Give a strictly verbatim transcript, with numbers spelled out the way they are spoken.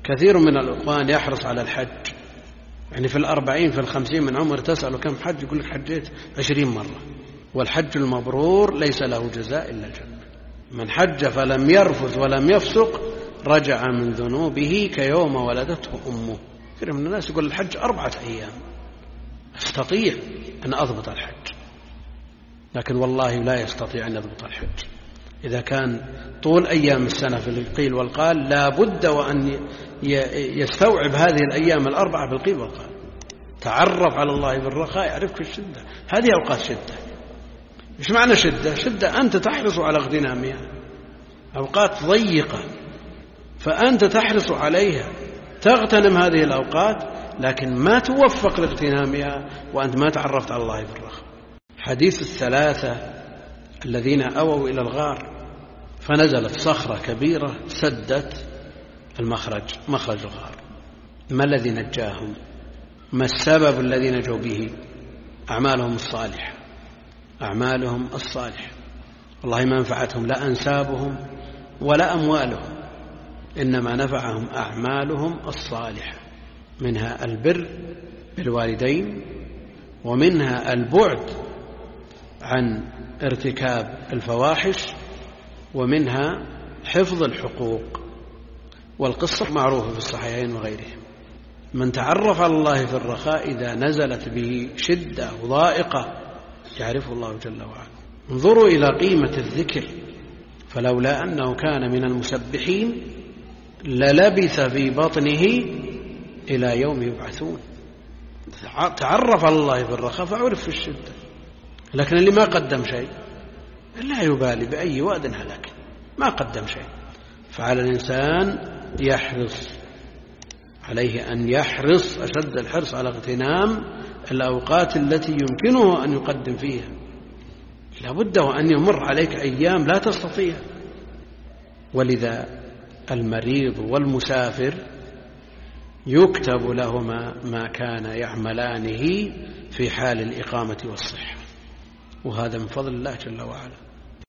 كثير من الإخوان يحرص على الحج، يعني في الأربعين في الخمسين من عمر تسأله كم حج يقول لك حجيت عشرين مرة. والحج المبرور ليس له جزاء إلا الجنة. من حج فلم يرفث ولم يفسق رجع من ذنوبه كيوم ولدته أمه. كثير من الناس يقول الحج أربعة أيام، استطيع أن أضبط الحج، لكن والله لا يستطيع أن يضبط الحج. إذا كان طول أيام السنة في القيل والقال لا بد وأن يستوعب هذه الأيام الأربعة في القيل والقال. تعرف على الله بالرخاء يعرفك الشدة. هذه أوقات شدة. إيش معنى شدة؟ شدة أنت تحرص على اغتنامها. أوقات ضيقة فأنت تحرص عليها، تغتنم هذه الأوقات، لكن ما توفق لاغتنامها وأنت ما تعرفت على الله بالرخاء. حديث الثلاثة الذين أووا إلى الغار فنزلت صخرة كبيرة سدت المخرج، مخرج الغار. ما الذي نجاهم؟ ما السبب الذي نجوا به؟ أعمالهم الصالحة، أعمالهم الصالحة. والله ما نفعتهم لا أنسابهم ولا أموالهم، إنما نفعهم أعمالهم الصالحة، منها البر بالوالدين، ومنها البعد عن ارتكاب الفواحش، ومنها حفظ الحقوق. والقصة معروفة في الصحيحين وغيرهم. من تعرف على الله في الرخاء إذا نزلت به شدة وضائقة يعرفه الله جل وعلا. انظروا إلى قيمة الذكر، فلولا أنه كان من المسبحين للبث في بطنه إلى يوم يبعثون. تعرف على الله في الرخاء فعرف في الشدة. لكن اللي ما قدم شيء لا يبالي بأي واد هلك، ما قدم شيء. فعلى الإنسان يحرص، عليه أن يحرص أشد الحرص على اغتنام الأوقات التي يمكنه أن يقدم فيها. لابد وأن يمر عليك أيام لا تستطيع. ولذا المريض والمسافر يكتب لهما ما كان يعملانه في حال الإقامة والصحة، وهذا من فضل الله جل وعلا.